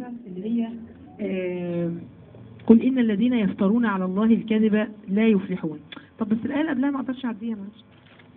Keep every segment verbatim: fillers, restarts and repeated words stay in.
الأخيرة اللي هي آه قل إن الذين يفترون على الله الكذب لا يفلحون. طب بس الآية اللي قبلها ما أقدرش أعديها معلش.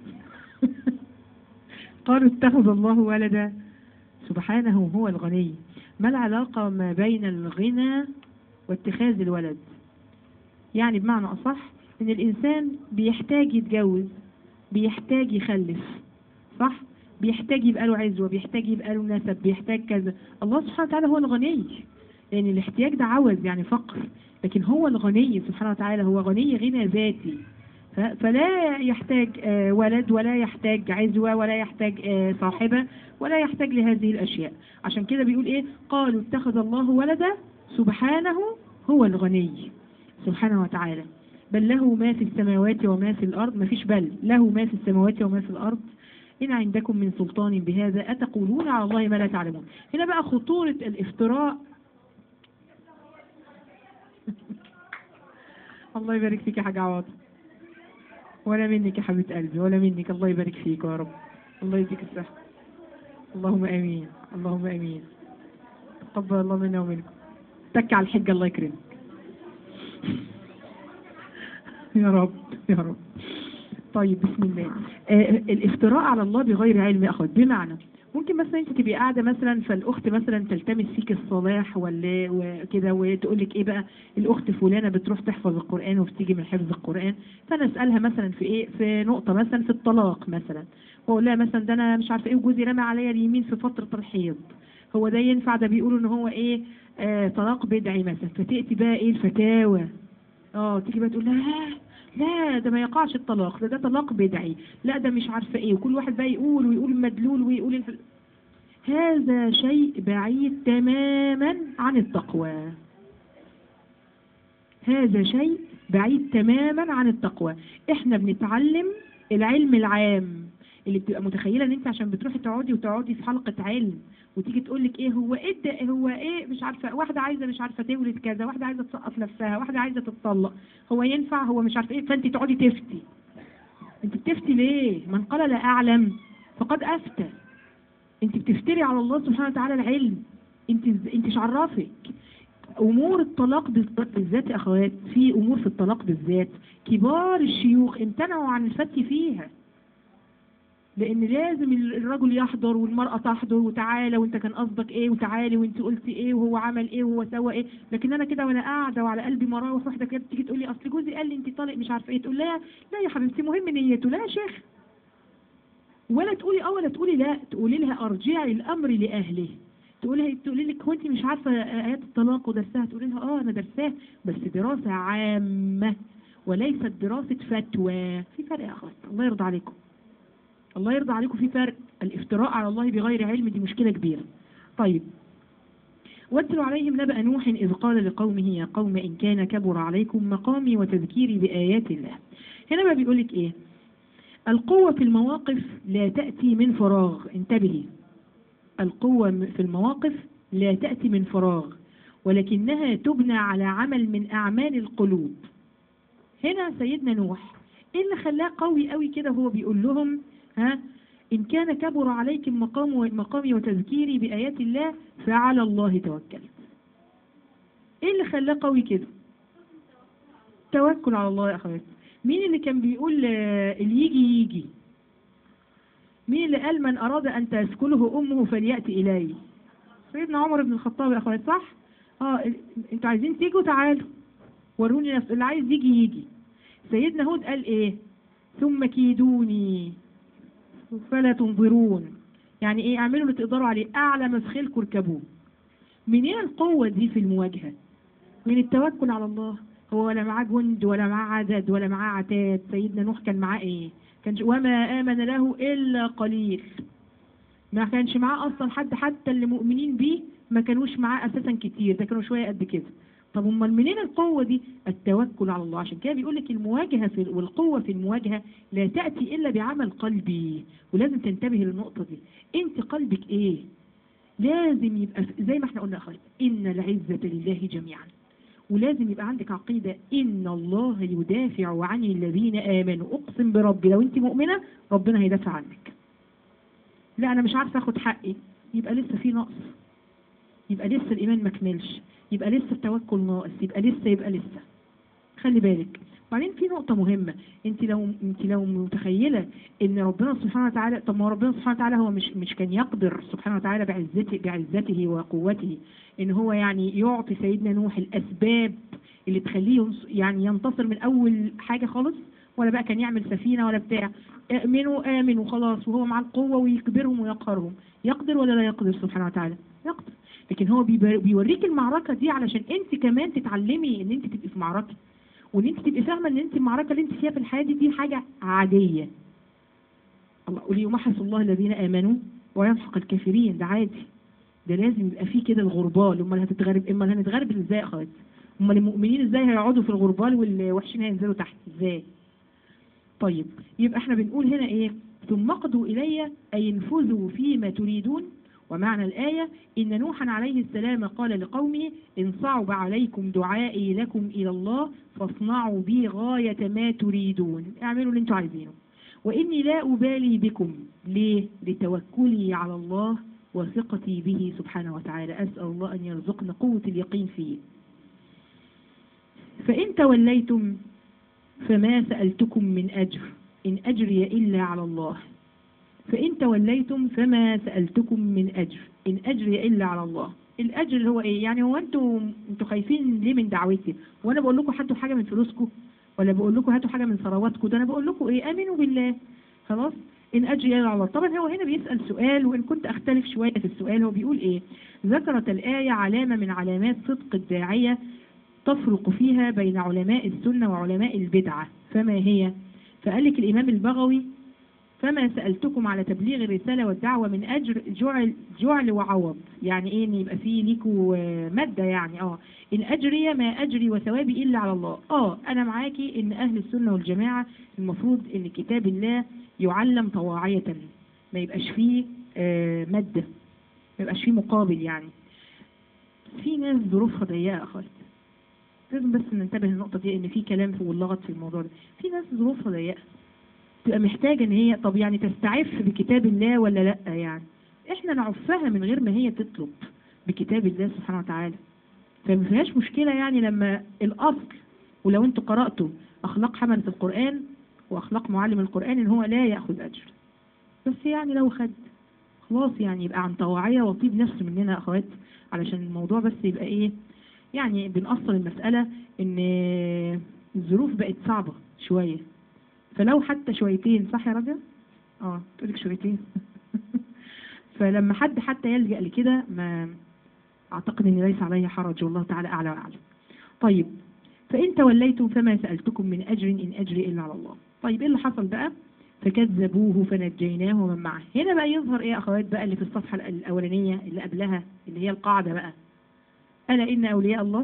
قالوا اتخذ الله ولدا سبحانه هو الغني. ما العلاقة ما بين الغنى واتخاذ الولد؟ يعني بمعنى أصح إن الإنسان بيحتاج يتجوز، بيحتاج يخلف، صح؟ بيحتاج يبقى له عزوة، بيحتاج يبقى له نسب، بيحتاج كذا. الله سبحانه وتعالى هو الغني، لأن يعني الاحتياج ده عوز يعني فقر، لكن هو الغني سبحانه وتعالى، هو غني غنى ذاتي، فلا يحتاج ولد ولا يحتاج عزوة ولا يحتاج صاحبة ولا يحتاج لهذه الأشياء. عشان كده بيقول إيه؟ قالوا اتخذ الله ولدا سبحانه هو الغني سبحانه وتعالى، بل له ما في السماوات وما في الأرض. ما فيش بل، له ما في السماوات وما في الأرض إن عندكم من سلطان بهذا أتقولون على الله ما لا تعلمون. هنا بقى خطورة الافتراء. الله يبارك فيك يا حاج عواطف، ولا منك يا حبيبة قلبي، ولا منك. الله يبارك فيك يا رب، الله يديك الصحة. اللهم امين، اللهم امين. تقبل الله منا ومنكم. تك على الحجة الله يكرمك. يا رب يا رب. طيب بسم الله. آه الافتراء على الله بغير علم يا اخوات، بمعنى ممكن مثلا انت تبقي قاعده مثلا، فالاخت مثلا تلتمس فيك الصلاح ولا وكده، وتقول لك ايه بقى، الاخت فلانه بتروح تحفظ القران وبتيجي من حفظ القران، فانا اسالها مثلا في ايه، في نقطه مثلا في الطلاق مثلا، واقول لها مثلا ده انا مش عارفه ايه وجوزي رمى عليا اليمين في فتره الحيض، هو ده ينفع؟ ده بيقولوا ان هو ايه، آه طلاق بدعي مثلا. فتاتي بقى ايه الفتاوى، اه تيجي بقى تقول لها لا ده ما يقعش الطلاق، ده ده طلاق بدعي، لا ده مش عارفه ايه، وكل واحد بقى يقول ويقول مدلول ويقول الف... هذا شيء بعيد تماما عن التقوى. هذا شيء بعيد تماما عن التقوى. احنا بنتعلم العلم العام، اللي بتبقى متخيله ان انت عشان بتروحي تقعدي وتقعدي في حلقه علم وتيجي تقول لك ايه هو ايه هو ايه مش عارفه، واحده عايزه مش عارفه تولد كذا، واحده عايزه تسقط نفسها، واحده عايزه تتطلق، هو ينفع؟ هو مش عارفه ايه، فانت تقعدي تفتي. انت بتفتي ليه؟ من قال لا اعلم فقد افتى. انت بتفتري على الله سبحانه وتعالى العلم. انت انت مش عرفك امور الطلاق بالذات يا اخوات. في امور في الطلاق بالذات كبار الشيوخ امتنعوا عن الفتي فيها، لان لازم الرجل يحضر والمرأة تحضر، وتعالى وانت كان قصدك ايه، وتعالي وانت قلتي ايه، وهو عمل ايه، وهو سوى ايه. لكن انا كده وانا قاعده وعلى قلبي مراوح، واحده كده تيجي تقول لي اصل جوزي قال لي انت طالق مش عارفه ايه، تقول لها لا يا حبيبتي مهم نيته، لا يا شيخ، ولا تقولي اه ولا تقولي لا، تقولي لها ارجعي الامر لاهله. تقولي تقولي لك هو انت مش عارفه ايات الطلاق ودرسها، تقولي لها اه انا درساه بس دراسه عامه وليست دراسه فتوى. في فرق يا اخوات، الله يرضى عليكم، الله يرضى عليكم، في فرق. الافتراء على الله بغير علم دي مشكله كبيره. طيب، واتلوا عليهم نبأ نوح إذ قال لقومه يا قوم إن كان كبر عليكم مقامي وتذكيري بآيات الله. هنا بقى بيقول لك إيه؟ القوة في المواقف لا تأتي من فراغ. انتبهي، القوة في المواقف لا تأتي من فراغ، ولكنها تبنى على عمل من أعمال القلوب. هنا سيدنا نوح إيه اللي خلاه قوي قوي كده؟ هو بيقول لهم ها إن كان كبر عليكم مقام مقامي وتذكيري بآيات الله فعلى الله توكلت. إيه اللي خلاه قوي كده؟ توكل على الله يا أخواتي. مين اللي كان بيقول اللي يجي يجي؟ مين اللي قال من أراد أن تسكله أمه فليأتي إلي؟ سيدنا عمر بن الخطاب يا أخواتي، صح؟ آه أنتوا عايزين تيجوا تعالوا وروني نفس اللي عايز يجي يجي. سيدنا هود قال إيه؟ ثم كيدوني فلا تنظرون. يعني ايه؟ اعملوا اللي تقدروا عليه، اعلى مفخلكم اركبوه. منين القوة دي في المواجهة؟ من التوكل على الله. هو ولا معاه جند ولا معاه عدد ولا معاه عتاد. سيدنا نوح كان معاه ايه؟ كان وما امن له الا قليل. ما كانش معاه اصلا حد، حتى اللي مؤمنين بيه ما كانوش معاه اساسا كتير، ده كانوا شوية قد كده. طب امال منين القوة دي؟ التوكل على الله. عشان كده بيقول لك المواجهة في والقوة في المواجهة لا تأتي إلا بعمل قلبي. ولازم تنتبهي للنقطة دي. انت قلبك ايه؟ لازم يبقى زي ما احنا قلنا اخوات، ان العزة لله جميعا. ولازم يبقى عندك عقيدة ان الله يدافع عن الذين امنوا. اقسم بربي لو انت مؤمنة ربنا هيدافع عنك. لا انا مش عارفة اخد حقي، يبقى لسه في نقص. يبقى لسه الإيمان ما كملش، يبقى لسه التوكل ناقص، يبقى لسه يبقى لسه. خلي بالك. وبعدين في نقطة مهمة، انت لو انت لو متخيلة ان ربنا سبحانه وتعالى، طب ما هو ربنا سبحانه وتعالى هو مش مش كان يقدر سبحانه وتعالى بعزته بعزته وقوته ان هو يعني يعطي سيدنا نوح الاسباب اللي تخليه ينص- يعني ينتصر من اول حاجة خالص، ولا بقى كان يعمل سفينة ولا بتاع؟ امنوا امنوا خلاص وهو مع القوة ويكبرهم ويقهرهم. يقدر ولا لا يقدر سبحانه وتعالى؟ يقدر. لكن هو بيبر- بيوريك المعركة دي علشان انت كمان تتعلمي ان انت تبقي في معركة، وان انت تبقي فاهمه ان انت المعركه اللي انت فيها في الحياه دي دي حاجه عاديه. الله قولي يمحص الله الذين امنوا ويمحق الكافرين، ده عادي. ده لازم يبقى فيه كده الغربال. امال هتتغرب، امال هنتغرب ازاي يا اخواتي؟ امال المؤمنين ازاي هيقعدوا في الغربال والوحشين هينزلوا تحت ازاي؟ طيب يبقى احنا بنقول هنا ايه؟ ثم اقضوا الي اي انفذوا فيما تريدون. ومعنى الآية إن نوحا عليه السلام قال لقومه إن صعب عليكم دعائي لكم إلى الله فاصنعوا بي غاية ما تريدون، اعملوا اللي انتوا عايزينه، وإني لا أبالي بكم. ليه؟ لتوكلي على الله وثقتي به سبحانه وتعالى. أسأل الله أن يرزقنا قوة اليقين فيه. فإن توليتم فما سألتكم من أجر إن أجري إلا على الله. فإن توليتم فما سألتكم من أجر إن أجري إلا على الله. الأجر اللي هو إيه؟ يعني هو أنتوا أنتوا خايفين ليه من دعوتي؟ وأنا بقول لكم هاتوا حاجة من فلوسكم، ولا بقول لكم هاتوا حاجة من ثرواتكم؟ ده أنا بقول لكم إيه؟ آمنوا بالله. خلاص؟ إن أجري إلا على الله. طبعا هو هنا بيسأل سؤال، وإن كنت أختلف شوية في السؤال. هو بيقول إيه؟ ذكرت الآية علامة من علامات صدق الداعية تفرق فيها بين علماء السنة وعلماء البدعة، فما هي؟ فقال لك الإمام البغوي فما سألتكم على تبليغ الرسالة والدعوة من أجر جعل, جعل وعوض. يعني إيه؟ إن يبقى فيه ليكوا مادة، يعني آه إن أجري ما أجري وثوابي إلا على الله. آه أنا معاكي إن أهل السنة والجماعة المفروض إن كتاب الله يعلم طواعية، ما يبقاش فيه آه مادة، ما يبقاش فيه مقابل. يعني في ناس ظروفها ضيقة أخوات، لازم بس ننتبه للنقطة دي، إن في كلام في واللغط في الموضوع ده. في ناس ظروفها ضيقة تبقى محتاجة ان هي طب يعني تستعف بكتاب الله ولا لا؟ يعني احنا نعفها من غير ما هي تطلب بكتاب الله سبحانه وتعالى. فما فيهاش مشكلة يعني لما الاصل، ولو انتوا قرأتوا اخلاق حملة القرآن واخلاق معلم القرآن ان هو لا يأخذ اجر، بس يعني لو خد خلاص يعني يبقى عن طواعية وطيب نفس مننا يا اخوات، علشان الموضوع بس يبقى ايه، يعني بنأصل المسألة ان الظروف بقت صعبة شوية، فلو حتى شويتين. صح يا رجل؟ اه تقولك شويتين. فلما حد حتى يلجأ لكده ما اعتقد ان ليس عليه حرج، والله تعالى اعلى واعلم. طيب فان توليتم فما سألتكم من اجر ان اجري الا على الله. طيب ايه اللي حصل بقى؟ فكذبوه فنجيناه ومن معه. هنا بقى يظهر ايه يا اخوات بقى اللي في الصفحة الاولانية اللي قبلها، اللي هي القاعدة بقى، الا ان اولياء الله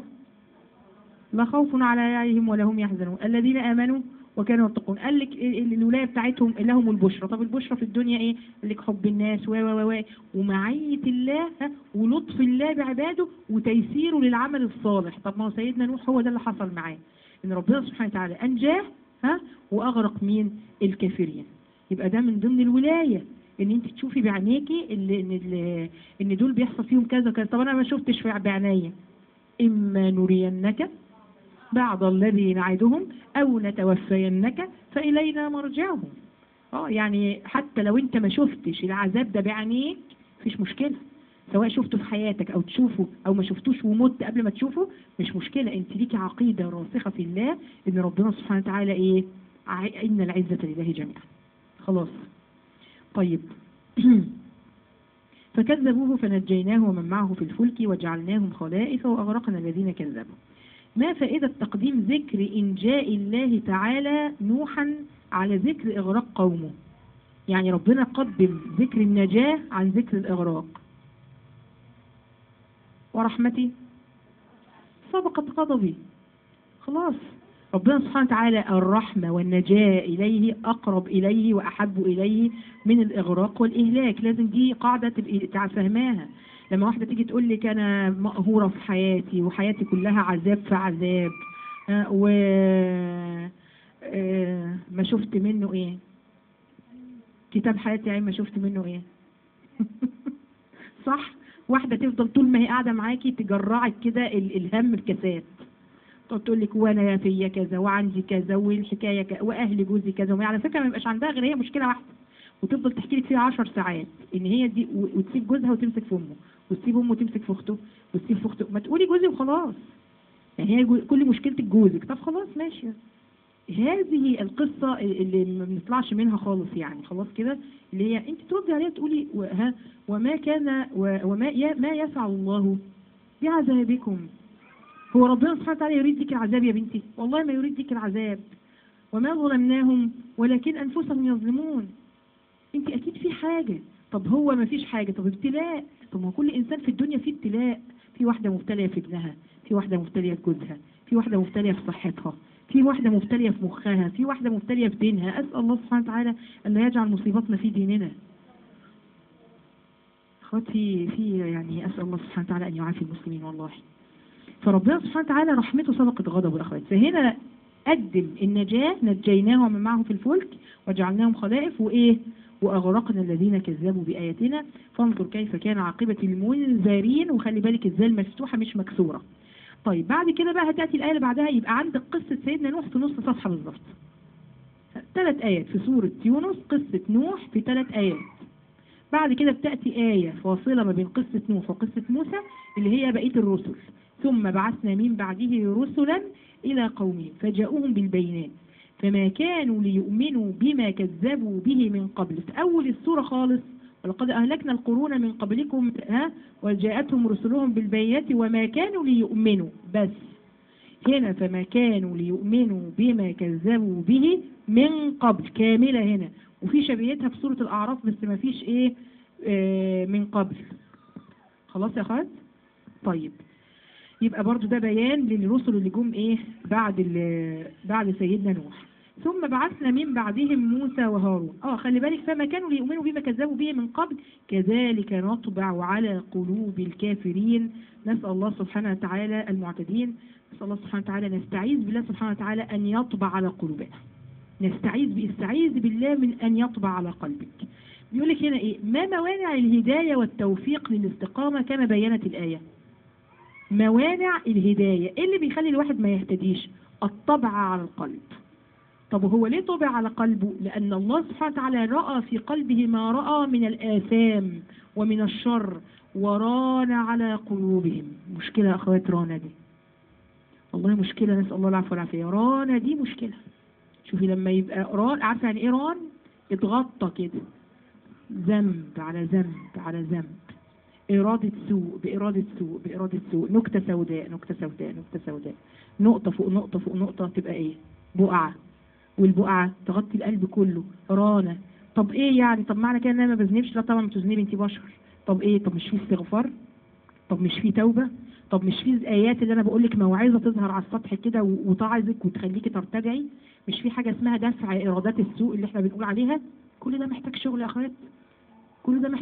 لا خوف عليهم ولا هم يحزنون الذين امنوا وكانوا يتقون. قال لك الولايه بتاعتهم لهم البشرى. طب البشرى في الدنيا ايه؟ قال لك حب الناس و و و ومعيه الله ولطف الله بعباده وتيسيره للعمل الصالح. طب ما هو سيدنا نوح هو ده اللي حصل معاه، ان ربنا سبحانه وتعالى انجاه ها واغرق مين؟ الكافرين. يبقى ده من ضمن الولايه، ان انت تشوفي بعينيكي اللي ان اللي ان دول بيحصل فيهم كذا كذا. طب انا ما شفتش في بعينيا. اما نرينك بعض الذي نعدهم او نتوفينك فإلينا مرجعهم. اه يعني حتى لو انت ما شفتش العذاب ده بعينيك مفيش مشكلة، سواء شفته في حياتك او تشوفه او ما شفتوش ومت قبل ما تشوفه مش مشكلة. انت ليكي عقيدة راسخة في الله ان ربنا سبحانه وتعالى ايه؟ ان العزة لله جميعا. خلاص طيب. فكذبوه فنجيناه ومن معه في الفلك وجعلناهم خلائف وأغرقنا الذين كذبوا. ما فائدة تقديم ذكر إنجاء الله تعالى نوحا على ذكر إغراق قومه؟ يعني ربنا قدم ذكر النجاة عن ذكر الإغراق. ورحمتي سبقت غضبي. خلاص ربنا سبحانه وتعالى الرحمة والنجاة إليه أقرب إليه وأحب إليه من الإغراق والإهلاك. لازم دي قاعدة تبقى فهماها. لما واحدة تيجي تقول لك أنا مقهورة في حياتي وحياتي كلها عذاب في عذاب و ما شفت منه إيه؟ كتاب حياتي يعني ما شفت منه إيه؟ صح؟ واحدة تفضل طول ما هي قاعدة معاكي تجرعك كده ال- الهم بكاسات، تقعد تقول لك وانا فيا كذا وعندي كذا والحكايه كذا واهل جوزي كذا، وهي على فكره ما يبقاش عندها غير هي مشكله واحده، وتفضل تحكي لك فيها عشر ساعات ان هي دي، و- وتسيب جوزها وتمسك في امه، وتسيب امه وتمسك في اخته، وتسيب في اخته. ما تقولي جوزي وخلاص، يعني هي جو- كل مشكلتك جوزك، طب خلاص ماشي. هذه القصه اللي ما بنطلعش منها خالص يعني، خلاص كده، اللي هي انت تردي عليها تقولي و- ها وما كان و- وما ي- ما يفعل الله بعذابكم. هو ربنا سبحانه وتعالى يريد لك العذاب يا بنتي؟ والله ما يريد لك العذاب. وما ظلمناهم ولكن أنفسهم يظلمون. انت أكيد في حاجة. طب هو ما فيش حاجة، طب ابتلاء. طب ما كل إنسان في الدنيا فيه ابتلاء. في واحدة مبتلية في ابنها، في واحدة مبتلية في جوزها، في واحدة مبتلية في صحتها، في واحدة مبتلية في مخها، في واحدة مبتلية في دينها. أسأل الله سبحانه وتعالى أن لا يجعل مصيبتنا في ديننا. أخواتي في يعني أسأل الله سبحانه وتعالى أن يعافي المسلمين والله. فربنا سبحانه وتعالى رحمته سبقت غضبه يا أخوات. فهنا قدم النجاة، نجيناهم ومن معه في الفلك وجعلناهم خلائف، وإيه؟ وأغرقنا الذين كذبوا بآياتنا فانظر كيف كان عاقبة المنذرين. وخلي بالك الزال مفتوحة مش مكسورة. طيب بعد كده بقى هتأتي الآية اللي بعدها، يبقى عندك قصة سيدنا نوح في نص صفحة بالظبط. ثلاث آيات في سورة يونس، قصة نوح في ثلاث آيات. بعد كده بتأتي آية فاصلة ما بين قصة نوح وقصة موسى اللي هي بقية الرسل. ثم بعثنا من بعده رسلا إلى قومهم فجاءوهم بالبينات فما كانوا ليؤمنوا بما كذبوا به من قبل. في أول السورة خالص ولقد أهلكنا القرون من قبلكم ها وجاءتهم رسلهم بالبينات وما كانوا ليؤمنوا. بس هنا فما كانوا ليؤمنوا بما كذبوا به من قبل كاملة هنا، وفي شبيهتها في سورة الأعراف بس ما فيش إيه آه من قبل. خلاص يا أخوات؟ طيب يبقى برضو ده بيان للرسل اللي جم إيه بعد بعد سيدنا نوح. ثم بعثنا من بعدهم موسى وهارون. اه خلي بالك فما كانوا ليؤمنوا بما كذبوا به من قبل كذلك نطبع على قلوب الكافرين. نسأل الله سبحانه وتعالى المعتدين، نسأل الله سبحانه وتعالى، نستعيذ بالله سبحانه وتعالى أن يطبع على قلوبنا. نستعيذ استعيذ بالله من أن يطبع على قلبك. بيقول لك هنا إيه؟ ما موانع الهداية والتوفيق للاستقامة كما بينت الآية. موانع الهداية، إيه اللي بيخلي الواحد ما يهتديش؟ الطبع على القلب. طب هو ليه طبع على قلبه؟ لأن الله سبحانه وتعالى رأى في قلبه ما رأى من الآثام ومن الشر وران على قلوبهم. مشكلة يا أخوات رانا دي، والله مشكلة، نسأل الله العفو والعافية. رانا دي مشكلة. شوفي لما يبقى ران، عارفة يعني إيه ران؟ اتغطى كده، ذنب على ذنب على ذنب، إرادة سوء بإرادة سوء بإرادة سوء، نكتة سوداء نكتة سوداء نكتة سوداء، نقطة فوق نقطة فوق نقطة، تبقى إيه؟ بقعة. والبقعة تغطي القلب كله، رانة. طب ايه يعني؟ طب معنى كده ان انا ما بذنبش؟ لا طبعا ما بتذنبي، انت بشر. طب ايه؟ طب مش في استغفار؟ طب مش في توبة؟ طب مش في الايات اللي انا بقول لك موعظة تظهر على السطح كده وتعظك وتخليكي ترتجعي؟ مش في حاجة اسمها دفع ارادات السوء اللي احنا بنقول عليها؟ كل ده محتاج شغل يا اخوات، كل ده محتاج